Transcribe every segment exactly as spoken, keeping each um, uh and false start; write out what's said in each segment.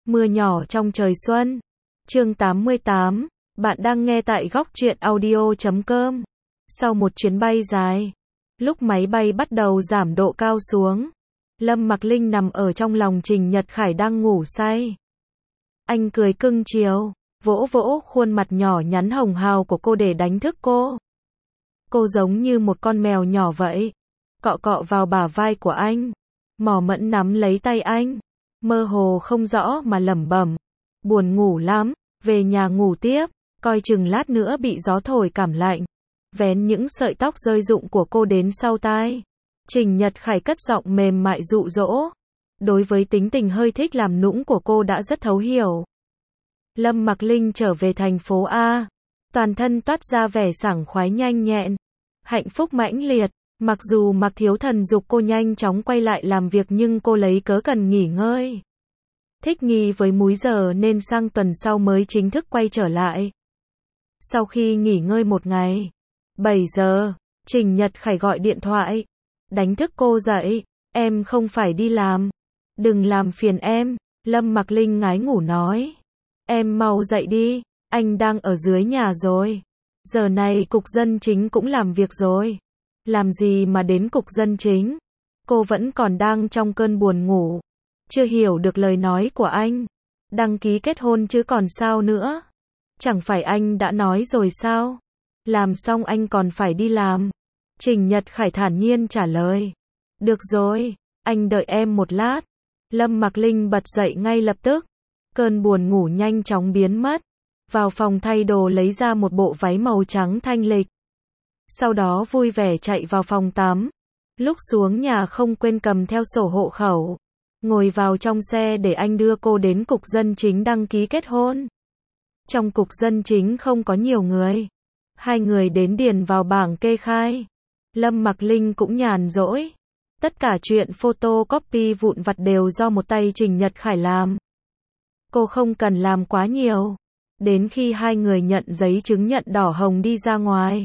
Mưa nhỏ trong trời xuân. Chương tám mươi tám. Bạn đang nghe tại góc truyện audio chấm com. Sau một chuyến bay dài, lúc máy bay bắt đầu giảm độ cao xuống, Lâm Mặc Linh nằm ở trong lòng Trình Nhật Khải đang ngủ say. Anh cười cưng chiều, vỗ vỗ khuôn mặt nhỏ nhắn hồng hào của cô để đánh thức cô. Cô giống như một con mèo nhỏ vậy, cọ cọ vào bả vai của anh, mỏ mẫm nắm lấy tay anh, mơ hồ không rõ mà lẩm bẩm, buồn ngủ lắm, về nhà ngủ tiếp, coi chừng lát nữa bị gió thổi cảm lạnh. Vén những sợi tóc rơi rụng của cô đến sau tai, Trình Nhật Khải cất giọng mềm mại dụ dỗ. Đối với tính tình hơi thích làm nũng của cô đã rất thấu hiểu. Lâm Mặc Linh trở về thành phố A, toàn thân toát ra vẻ sảng khoái nhanh nhẹn, hạnh phúc mãnh liệt. Mặc dù Mạc Thiếu Thần giục cô nhanh chóng quay lại làm việc nhưng cô lấy cớ cần nghỉ ngơi, thích nghi với múi giờ nên sang tuần sau mới chính thức quay trở lại. Sau khi nghỉ ngơi một ngày, bảy giờ, Trình Nhật Khải gọi điện thoại, đánh thức cô dậy, em không phải đi làm, đừng làm phiền em. Lâm Mặc Linh ngái ngủ nói, em mau dậy đi, anh đang ở dưới nhà rồi, giờ này cục dân chính cũng làm việc rồi. Làm gì mà đến cục dân chính? Cô vẫn còn đang trong cơn buồn ngủ, chưa hiểu được lời nói của anh. Đăng ký kết hôn chứ còn sao nữa? Chẳng phải anh đã nói rồi sao? Làm xong anh còn phải đi làm. Trình Nhật Khải thản nhiên trả lời. Được rồi, anh đợi em một lát. Lâm Mặc Linh bật dậy ngay lập tức. Cơn buồn ngủ nhanh chóng biến mất. Vào phòng thay đồ lấy ra một bộ váy màu trắng thanh lịch. Sau đó vui vẻ chạy vào phòng tắm. Lúc xuống nhà không quên cầm theo sổ hộ khẩu. Ngồi vào trong xe để anh đưa cô đến cục dân chính đăng ký kết hôn. Trong cục dân chính không có nhiều người. Hai người đến điền vào bảng kê khai. Lâm Mặc Linh cũng nhàn rỗi. Tất cả chuyện photocopy vụn vặt đều do một tay Trình Nhật Khải làm. Cô không cần làm quá nhiều. Đến khi hai người nhận giấy chứng nhận đỏ hồng đi ra ngoài,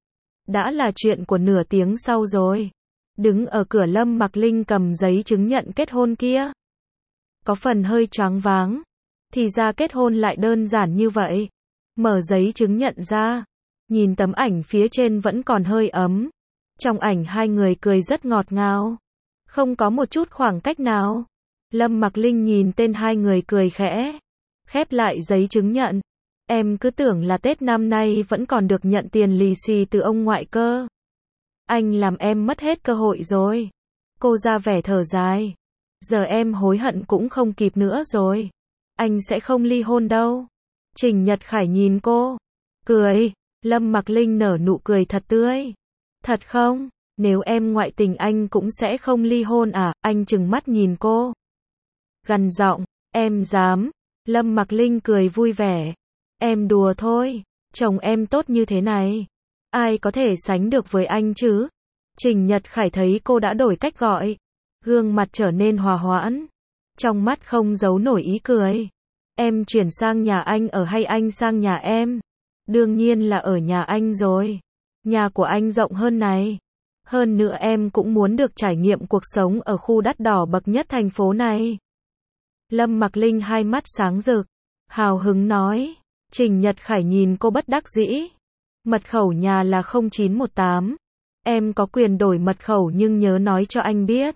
đã là chuyện của nửa tiếng sau rồi. Đứng ở cửa Lâm Mặc Linh cầm giấy chứng nhận kết hôn kia, có phần hơi choáng váng. Thì ra kết hôn lại đơn giản như vậy. Mở giấy chứng nhận ra, nhìn tấm ảnh phía trên vẫn còn hơi ấm. Trong ảnh hai người cười rất ngọt ngào, không có một chút khoảng cách nào. Lâm Mặc Linh nhìn tên hai người cười khẽ, khép lại giấy chứng nhận. Em cứ tưởng là Tết năm nay vẫn còn được nhận tiền lì xì từ ông ngoại cơ. Anh làm em mất hết cơ hội rồi. Cô ra vẻ thở dài. Giờ em hối hận cũng không kịp nữa rồi. Anh sẽ không ly hôn đâu. Trình Nhật Khải nhìn cô, cười. Lâm Mặc Linh nở nụ cười thật tươi. Thật không? Nếu em ngoại tình anh cũng sẽ không ly hôn à? Anh trừng mắt nhìn cô, gằn giọng, em dám? Lâm Mặc Linh cười vui vẻ. Em đùa thôi, chồng em tốt như thế này, ai có thể sánh được với anh chứ? Trình Nhật Khải thấy cô đã đổi cách gọi, gương mặt trở nên hòa hoãn, trong mắt không giấu nổi ý cười. Em chuyển sang nhà anh ở hay anh sang nhà em? Đương nhiên là ở nhà anh rồi. Nhà của anh rộng hơn này. Hơn nữa em cũng muốn được trải nghiệm cuộc sống ở khu đắt đỏ bậc nhất thành phố này. Lâm Mặc Linh hai mắt sáng rực, hào hứng nói. Trình Nhật Khải nhìn cô bất đắc dĩ. Mật khẩu nhà là không chín một tám. Em có quyền đổi mật khẩu nhưng nhớ nói cho anh biết.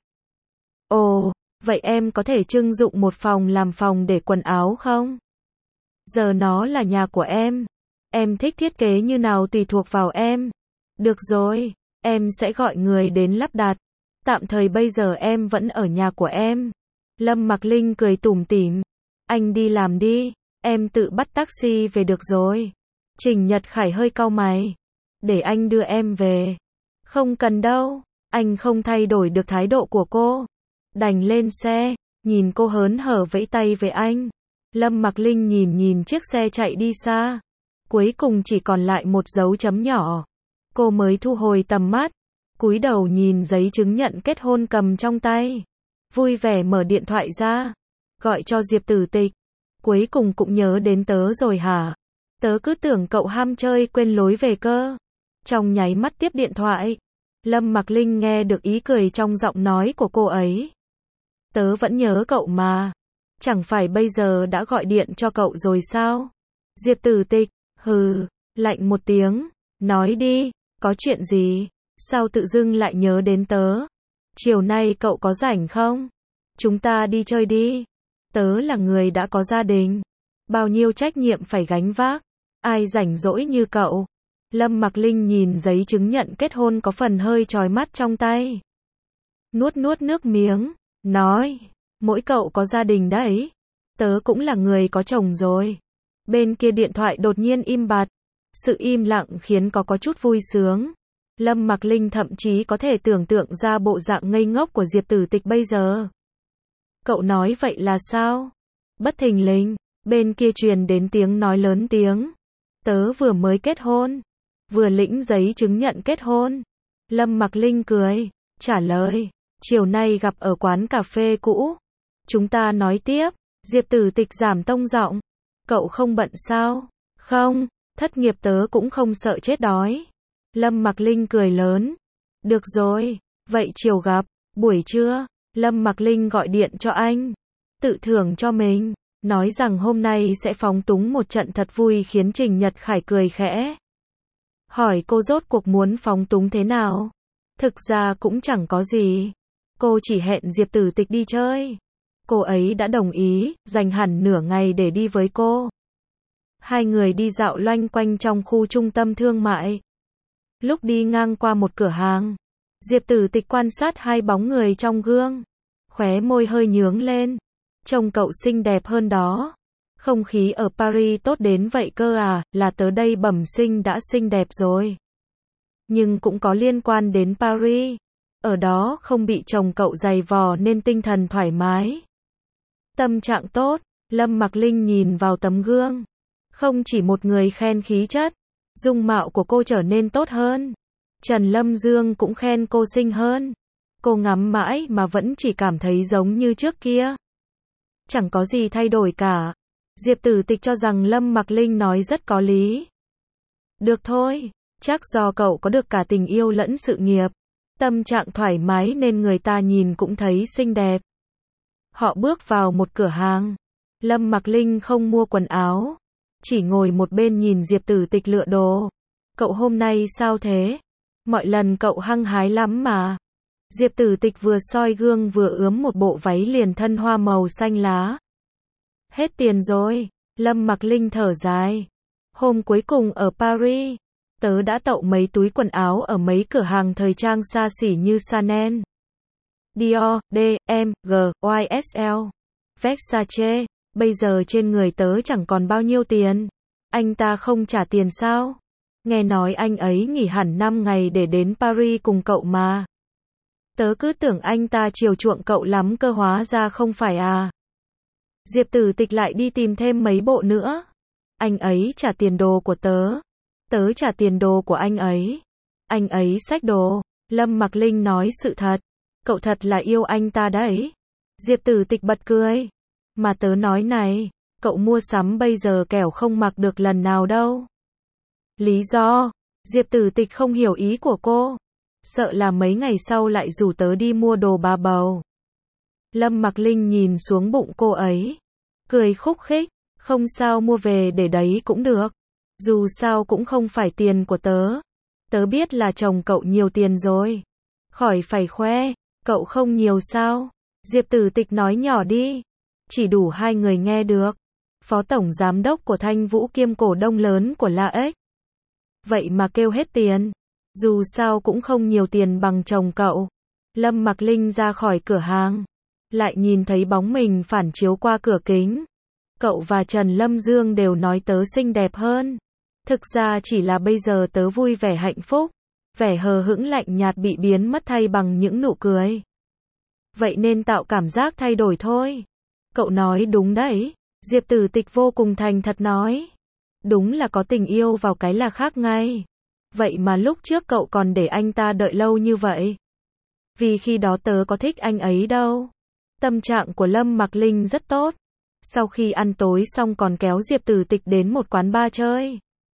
Ồ, vậy em có thể trưng dụng một phòng làm phòng để quần áo không? Giờ nó là nhà của em. Em thích thiết kế như nào tùy thuộc vào em. Được rồi, em sẽ gọi người đến lắp đặt. Tạm thời bây giờ em vẫn ở nhà của em. Lâm Mặc Linh cười tủm tỉm. Anh đi làm đi. Em tự bắt taxi về được rồi. Trình Nhật Khải hơi cau mày. Để anh đưa em về. Không cần đâu. Anh không thay đổi được thái độ của cô. Đành lên xe, nhìn cô hớn hở vẫy tay với anh. Lâm Mặc Linh nhìn nhìn chiếc xe chạy đi xa. Cuối cùng chỉ còn lại một dấu chấm nhỏ. Cô mới thu hồi tầm mắt, cúi đầu nhìn giấy chứng nhận kết hôn cầm trong tay. Vui vẻ mở điện thoại ra, gọi cho Diệp Tử Tịch. Cuối cùng cũng nhớ đến tớ rồi hả? Tớ cứ tưởng cậu ham chơi quên lối về cơ. Trong nháy mắt tiếp điện thoại, Lâm Mặc Linh nghe được ý cười trong giọng nói của cô ấy. Tớ vẫn nhớ cậu mà. Chẳng phải bây giờ đã gọi điện cho cậu rồi sao? Diệp Tử Tịch, hừ, lạnh một tiếng, nói đi, có chuyện gì? Sao tự dưng lại nhớ đến tớ? Chiều nay cậu có rảnh không? Chúng ta đi chơi đi. Tớ là người đã có gia đình, bao nhiêu trách nhiệm phải gánh vác, ai rảnh rỗi như cậu. Lâm Mặc Linh nhìn giấy chứng nhận kết hôn có phần hơi chói mắt trong tay. Nuốt nuốt nước miếng, nói, mỗi cậu có gia đình đấy. Tớ cũng là người có chồng rồi. Bên kia điện thoại đột nhiên im bặt. Sự im lặng khiến có có chút vui sướng. Lâm Mặc Linh thậm chí có thể tưởng tượng ra bộ dạng ngây ngốc của Diệp Tử Tịch bây giờ. Cậu nói vậy là sao? Bất thình lình, bên kia truyền đến tiếng nói lớn tiếng. Tớ vừa mới kết hôn, vừa lĩnh giấy chứng nhận kết hôn. Lâm Mặc Linh cười, trả lời, chiều nay gặp ở quán cà phê cũ. Chúng ta nói tiếp. Diệp Tử Tịch giảm tông giọng. Cậu không bận sao? Không, thất nghiệp tớ cũng không sợ chết đói. Lâm Mặc Linh cười lớn. Được rồi, vậy chiều gặp. Buổi trưa, Lâm Mặc Linh gọi điện cho anh. Tự thưởng cho mình. Nói rằng hôm nay sẽ phóng túng một trận thật vui khiến Trình Nhật Khải cười khẽ. Hỏi cô rốt cuộc muốn phóng túng thế nào? Thực ra cũng chẳng có gì. Cô chỉ hẹn Diệp Tử Tịch đi chơi. Cô ấy đã đồng ý, dành hẳn nửa ngày để đi với cô. Hai người đi dạo loanh quanh trong khu trung tâm thương mại. Lúc đi ngang qua một cửa hàng, Diệp Tử Tịch quan sát hai bóng người trong gương. Khóe môi hơi nhướng lên. Trông cậu xinh đẹp hơn đó. Không khí ở Paris tốt đến vậy cơ à, là tớ đây bẩm sinh đã xinh đẹp rồi. Nhưng cũng có liên quan đến Paris. Ở đó không bị chồng cậu giày vò nên tinh thần thoải mái. Tâm trạng tốt, Lâm Mặc Linh nhìn vào tấm gương. Không chỉ một người khen khí chất, dung mạo của cô trở nên tốt hơn. Trần Lâm Dương cũng khen cô xinh hơn. Cô ngắm mãi mà vẫn chỉ cảm thấy giống như trước kia. Chẳng có gì thay đổi cả. Diệp Tử Tịch cho rằng Lâm Mặc Linh nói rất có lý. Được thôi, chắc do cậu có được cả tình yêu lẫn sự nghiệp. Tâm trạng thoải mái nên người ta nhìn cũng thấy xinh đẹp. Họ bước vào một cửa hàng. Lâm Mặc Linh không mua quần áo. Chỉ ngồi một bên nhìn Diệp Tử Tịch lựa đồ. Cậu hôm nay sao thế? Mọi lần cậu hăng hái lắm mà. Diệp Tử Tịch vừa soi gương vừa ướm một bộ váy liền thân hoa màu xanh lá. Hết tiền rồi. Lâm Mặc Linh thở dài. Hôm cuối cùng ở Paris, tớ đã tậu mấy túi quần áo ở mấy cửa hàng thời trang xa xỉ như Chanel, Dior, D, M, G, Y S L, Versace. Bây giờ trên người tớ chẳng còn bao nhiêu tiền. Anh ta không trả tiền sao? Nghe nói anh ấy nghỉ hẳn năm ngày để đến Paris cùng cậu mà. Tớ cứ tưởng anh ta chiều chuộng cậu lắm cơ, hóa ra không phải à. Diệp Tử Tịch lại đi tìm thêm mấy bộ nữa. Anh ấy trả tiền đồ của tớ. Tớ trả tiền đồ của anh ấy. Anh ấy xách đồ. Lâm Mặc Linh nói sự thật. Cậu thật là yêu anh ta đấy. Diệp Tử Tịch bật cười. Mà tớ nói này, cậu mua sắm bây giờ kẻo không mặc được lần nào đâu. Lý do? Diệp Tử Tịch không hiểu ý của cô. Sợ là mấy ngày sau lại rủ tớ đi mua đồ bà bầu. Lâm Mặc Linh nhìn xuống bụng cô ấy. Cười khúc khích. Không sao, mua về để đấy cũng được. Dù sao cũng không phải tiền của tớ. Tớ biết là chồng cậu nhiều tiền rồi. Khỏi phải khoe. Cậu không nhiều sao? Diệp Tử Tịch nói nhỏ đi. Chỉ đủ hai người nghe được. Phó tổng giám đốc của Thanh Vũ kiêm cổ đông lớn của La X. Vậy mà kêu hết tiền. Dù sao cũng không nhiều tiền bằng chồng cậu. Lâm Mặc Linh ra khỏi cửa hàng. Lại nhìn thấy bóng mình phản chiếu qua cửa kính. Cậu và Trần Lâm Dương đều nói tớ xinh đẹp hơn. Thực ra chỉ là bây giờ tớ vui vẻ hạnh phúc. Vẻ hờ hững lạnh nhạt bị biến mất thay bằng những nụ cười. Vậy nên tạo cảm giác thay đổi thôi. Cậu nói đúng đấy. Diệp Tử Tịch vô cùng thành thật nói. Đúng là có tình yêu vào cái là khác ngay. Vậy mà lúc trước cậu còn để anh ta đợi lâu như vậy. Vì khi đó tớ có thích anh ấy đâu. Tâm trạng của Lâm Mặc Linh rất tốt. Sau khi ăn tối xong còn kéo Diệp Tử Tịch đến một quán bar chơi.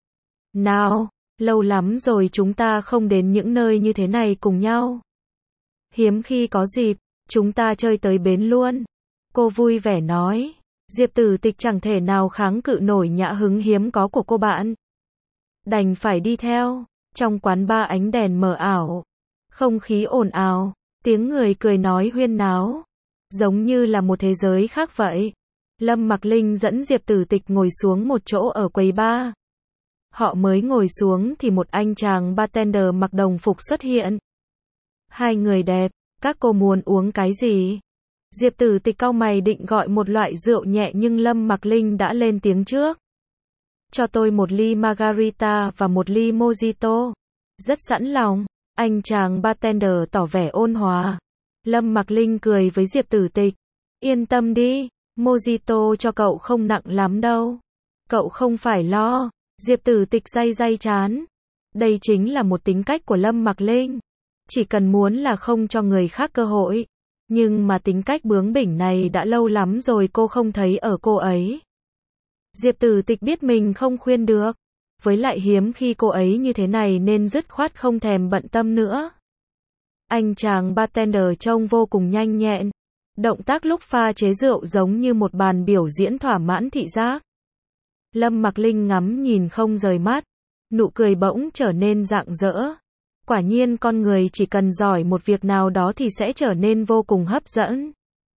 Nào, lâu lắm rồi chúng ta không đến những nơi như thế này cùng nhau. Hiếm khi có dịp, chúng ta chơi tới bến luôn. Cô vui vẻ nói. Diệp Tử Tịch chẳng thể nào kháng cự nổi nhã hứng hiếm có của cô bạn. Đành phải đi theo. Trong quán bar ánh đèn mờ ảo. Không khí ồn ào. Tiếng người cười nói huyên náo. Giống như là một thế giới khác vậy. Lâm Mặc Linh dẫn Diệp Tử Tịch ngồi xuống một chỗ ở quầy bar. Họ mới ngồi xuống thì một anh chàng bartender mặc đồng phục xuất hiện. Hai người đẹp, các cô muốn uống cái gì? Diệp Tử Tịch cau mày định gọi một loại rượu nhẹ nhưng Lâm Mặc Linh đã lên tiếng trước. Cho tôi một ly margarita và một ly mojito. Rất sẵn lòng, anh chàng bartender tỏ vẻ ôn hòa. Lâm Mặc Linh cười với Diệp Tử Tịch. Yên tâm đi, mojito cho cậu không nặng lắm đâu. Cậu không phải lo. Diệp Tử Tịch day day chán. Đây chính là một tính cách của Lâm Mặc Linh. Chỉ cần muốn là không cho người khác cơ hội. Nhưng mà tính cách bướng bỉnh này đã lâu lắm rồi cô không thấy ở cô ấy. Diệp Tử Tịch biết mình không khuyên được. Với lại hiếm khi cô ấy như thế này nên dứt khoát không thèm bận tâm nữa. Anh chàng bartender trông vô cùng nhanh nhẹn. Động tác lúc pha chế rượu giống như một bàn biểu diễn thỏa mãn thị giác. Lâm Mặc Linh ngắm nhìn không rời mắt. Nụ cười bỗng trở nên rạng rỡ. Quả nhiên con người chỉ cần giỏi một việc nào đó thì sẽ trở nên vô cùng hấp dẫn.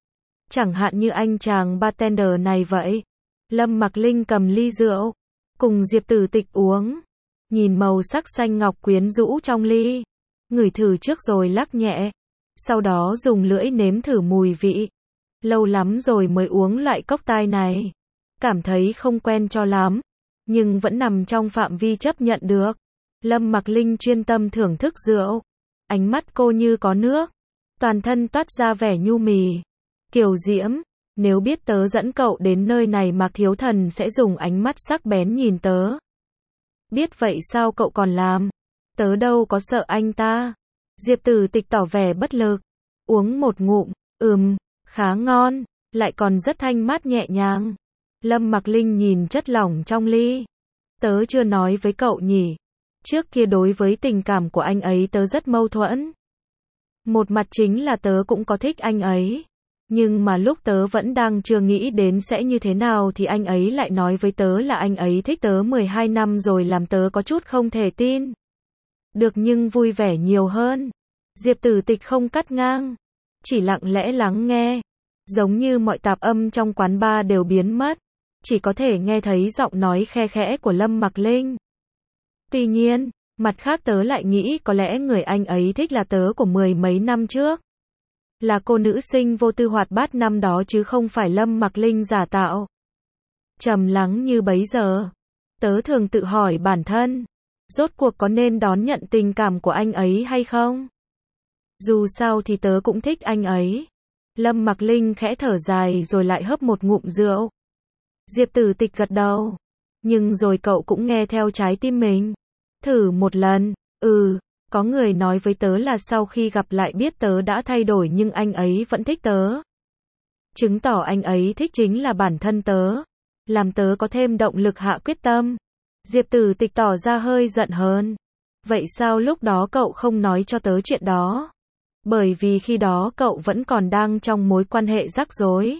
Chẳng hạn như anh chàng bartender này vậy. Lâm Mặc Linh cầm ly rượu, cùng Diệp Tử Tịch uống. Nhìn màu sắc xanh ngọc quyến rũ trong ly. Ngửi thử trước rồi lắc nhẹ. Sau đó dùng lưỡi nếm thử mùi vị. Lâu lắm rồi mới uống loại cocktail này. Cảm thấy không quen cho lắm. Nhưng vẫn nằm trong phạm vi chấp nhận được. Lâm Mặc Linh chuyên tâm thưởng thức rượu. Ánh mắt cô như có nước. Toàn thân toát ra vẻ nhu mì. Kiều diễm. Nếu biết tớ dẫn cậu đến nơi này Mạc Thiếu Thần sẽ dùng ánh mắt sắc bén nhìn tớ. Biết vậy sao cậu còn làm? Tớ đâu có sợ anh ta. Diệp Tử Tịch tỏ vẻ bất lực. Uống một ngụm. Ừm, khá ngon. Lại còn rất thanh mát nhẹ nhàng. Lâm Mặc Linh nhìn chất lỏng trong ly. Tớ chưa nói với cậu nhỉ. Trước kia đối với tình cảm của anh ấy tớ rất mâu thuẫn. Một mặt chính là tớ cũng có thích anh ấy. Nhưng mà lúc tớ vẫn đang chưa nghĩ đến sẽ như thế nào thì anh ấy lại nói với tớ là anh ấy thích tớ mười hai năm rồi làm tớ có chút không thể tin. Được nhưng vui vẻ nhiều hơn. Diệp Tử Tịch không cắt ngang. Chỉ lặng lẽ lắng nghe. Giống như mọi tạp âm trong quán bar đều biến mất. Chỉ có thể nghe thấy giọng nói khe khẽ của Lâm Mặc Linh. Tuy nhiên, mặt khác tớ lại nghĩ có lẽ người anh ấy thích là tớ của mười mấy năm trước. Là cô nữ sinh vô tư hoạt bát năm đó chứ không phải Lâm Mặc Linh giả tạo. Trầm lắng như bấy giờ. Tớ thường tự hỏi bản thân. Rốt cuộc có nên đón nhận tình cảm của anh ấy hay không? Dù sao thì tớ cũng thích anh ấy. Lâm Mặc Linh khẽ thở dài rồi lại hớp một ngụm rượu. Diệp Tử Tịch gật đầu. Nhưng rồi cậu cũng nghe theo trái tim mình. Thử một lần. Ừ, có người nói với tớ là sau khi gặp lại biết tớ đã thay đổi nhưng anh ấy vẫn thích tớ. Chứng tỏ anh ấy thích chính là bản thân tớ. Làm tớ có thêm động lực hạ quyết tâm. Diệp Tử Tịch tỏ ra hơi giận hơn. Vậy sao lúc đó cậu không nói cho tớ chuyện đó? Bởi vì khi đó cậu vẫn còn đang trong mối quan hệ rắc rối.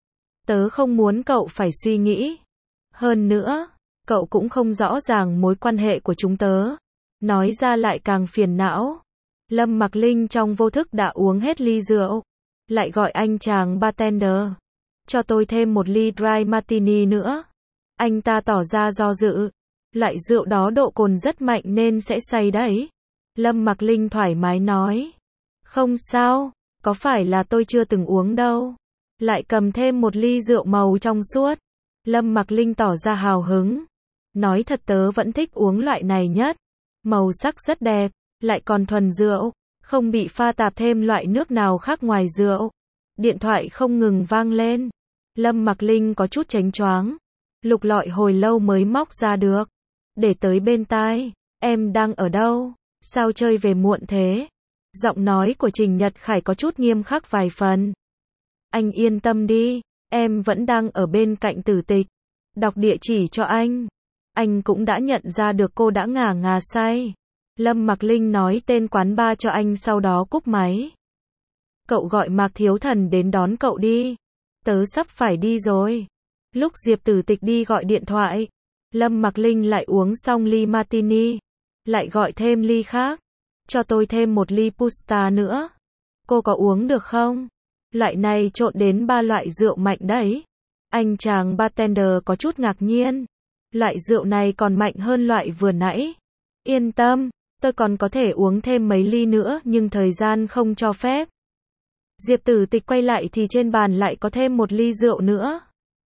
Tớ không muốn cậu phải suy nghĩ. Hơn nữa, cậu cũng không rõ ràng mối quan hệ của chúng tớ. Nói ra lại càng phiền não. Lâm Mặc Linh trong vô thức đã uống hết ly rượu. Lại gọi anh chàng bartender. Cho tôi thêm một ly dry martini nữa. Anh ta tỏ ra do dự. Loại rượu đó độ cồn rất mạnh nên sẽ say đấy. Lâm Mặc Linh thoải mái nói. Không sao, có phải là tôi chưa từng uống đâu. Lại cầm thêm một ly rượu màu trong suốt. Lâm Mặc Linh tỏ ra hào hứng. Nói thật tớ vẫn thích uống loại này nhất. Màu sắc rất đẹp, lại còn thuần rượu. Không bị pha tạp thêm loại nước nào khác ngoài rượu. Điện thoại không ngừng vang lên. Lâm Mặc Linh có chút chánh choáng. Lục lọi hồi lâu mới móc ra được. Để tới bên tai. Em đang ở đâu? Sao chơi về muộn thế? Giọng nói của Trình Nhật Khải có chút nghiêm khắc vài phần. Anh yên tâm đi. Em vẫn đang ở bên cạnh Tử Tịch. Đọc địa chỉ cho anh. Anh cũng đã nhận ra được cô đã ngả ngà say. Lâm Mặc Linh nói tên quán bar cho anh sau đó cúp máy. Cậu gọi Mạc Thiếu Thần đến đón cậu đi. tớ sắp phải đi rồi. Lúc Diệp Tử Tịch đi gọi điện thoại, Lâm Mặc Linh lại uống xong ly martini, lại gọi thêm ly khác. Cho tôi thêm một ly Pusta nữa. Cô có uống được không? Loại này trộn đến ba loại rượu mạnh đấy. Anh chàng bartender có chút ngạc nhiên. Loại rượu này còn mạnh hơn loại vừa nãy. Yên tâm, tôi còn có thể uống thêm mấy ly nữa nhưng thời gian không cho phép. Diệp Tử Tịch quay lại thì trên bàn lại có thêm một ly rượu nữa.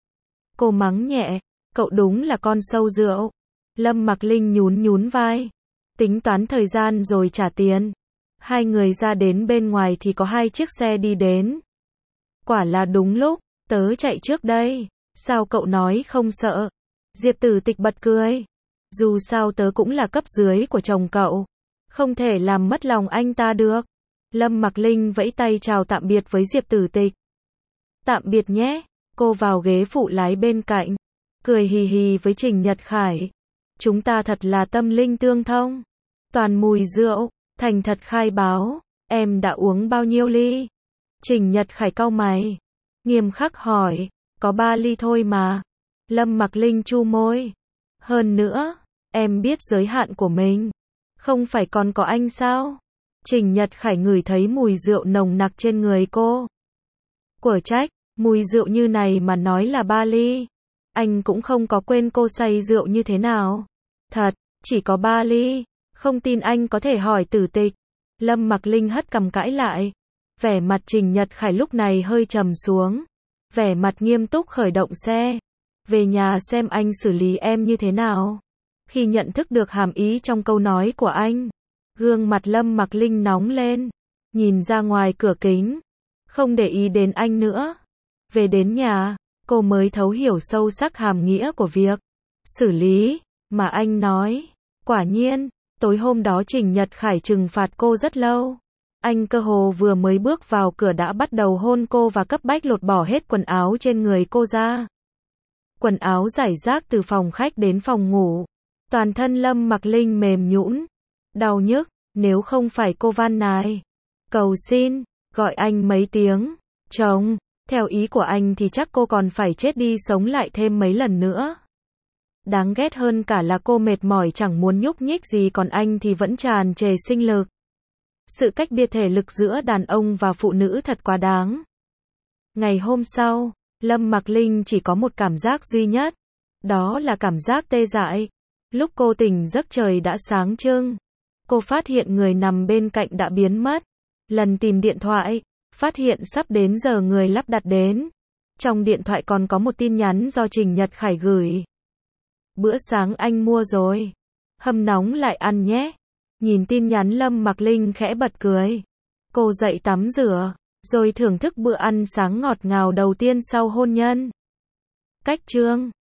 Cô mắng nhẹ, cậu đúng là con sâu rượu. Lâm Mặc Linh nhún nhún vai. Tính toán thời gian rồi trả tiền. Hai người ra đến bên ngoài thì có hai chiếc xe đi đến. Quả là đúng lúc, tớ chạy trước đây. Sao cậu nói không sợ? Diệp Tử Tịch bật cười. Dù sao tớ cũng là cấp dưới của chồng cậu. Không thể làm mất lòng anh ta được. Lâm Mặc Linh vẫy tay chào tạm biệt với Diệp Tử Tịch. Tạm biệt nhé. Cô vào ghế phụ lái bên cạnh. Cười hì hì với Trình Nhật Khải. Chúng ta thật là tâm linh tương thông. Toàn mùi rượu. Thành thật khai báo. Em đã uống bao nhiêu ly? Trình Nhật Khải cau mày. Nghiêm khắc hỏi. Có ba ly thôi mà. Lâm Mặc Linh chu môi. Hơn nữa, em biết giới hạn của mình. Không phải còn có anh sao? Trình Nhật Khải ngửi thấy mùi rượu nồng nặc trên người cô. Của trách, mùi rượu như này mà nói là ba ly. Anh cũng không có quên cô say rượu như thế nào. Thật, chỉ có ba ly. Không tin anh có thể hỏi Tử Tịch. Lâm Mặc Linh hất cằm cãi lại. Vẻ mặt Trình Nhật Khải lúc này hơi trầm xuống. Vẻ mặt nghiêm túc khởi động xe. Về nhà xem anh xử lý em như thế nào. Khi nhận thức được hàm ý trong câu nói của anh, gương mặt Lâm Mặc Linh nóng lên. Nhìn ra ngoài cửa kính. Không để ý đến anh nữa. Về đến nhà, cô mới thấu hiểu sâu sắc hàm nghĩa của việc xử lý mà anh nói. Quả nhiên, tối hôm đó Trình Nhật Khải trừng phạt cô rất lâu. Anh cơ hồ vừa mới bước vào cửa đã bắt đầu hôn cô và cấp bách lột bỏ hết quần áo trên người cô ra. Quần áo rải rác từ phòng khách đến phòng ngủ. Toàn thân Lâm Mặc Linh mềm nhũn, đau nhức, nếu không phải cô van nài, cầu xin, gọi anh mấy tiếng, chồng, theo ý của anh thì chắc cô còn phải chết đi sống lại thêm mấy lần nữa. Đáng ghét hơn cả là cô mệt mỏi chẳng muốn nhúc nhích gì còn anh thì vẫn tràn trề sinh lực. Sự cách biệt thể lực giữa đàn ông và phụ nữ thật quá đáng. Ngày hôm sau, Lâm Mặc Linh chỉ có một cảm giác duy nhất. Đó là cảm giác tê dại. Lúc cô tỉnh giấc trời đã sáng trưng. Cô phát hiện người nằm bên cạnh đã biến mất. Lần tìm điện thoại, phát hiện sắp đến giờ người lắp đặt đến. Trong điện thoại còn có một tin nhắn do Trình Nhật Khải gửi. Bữa sáng anh mua rồi. Hâm nóng lại ăn nhé. Nhìn tin nhắn Lâm Mặc Linh khẽ bật cười. Cô dậy tắm rửa, rồi thưởng thức bữa ăn sáng ngọt ngào đầu tiên sau hôn nhân. Cách chương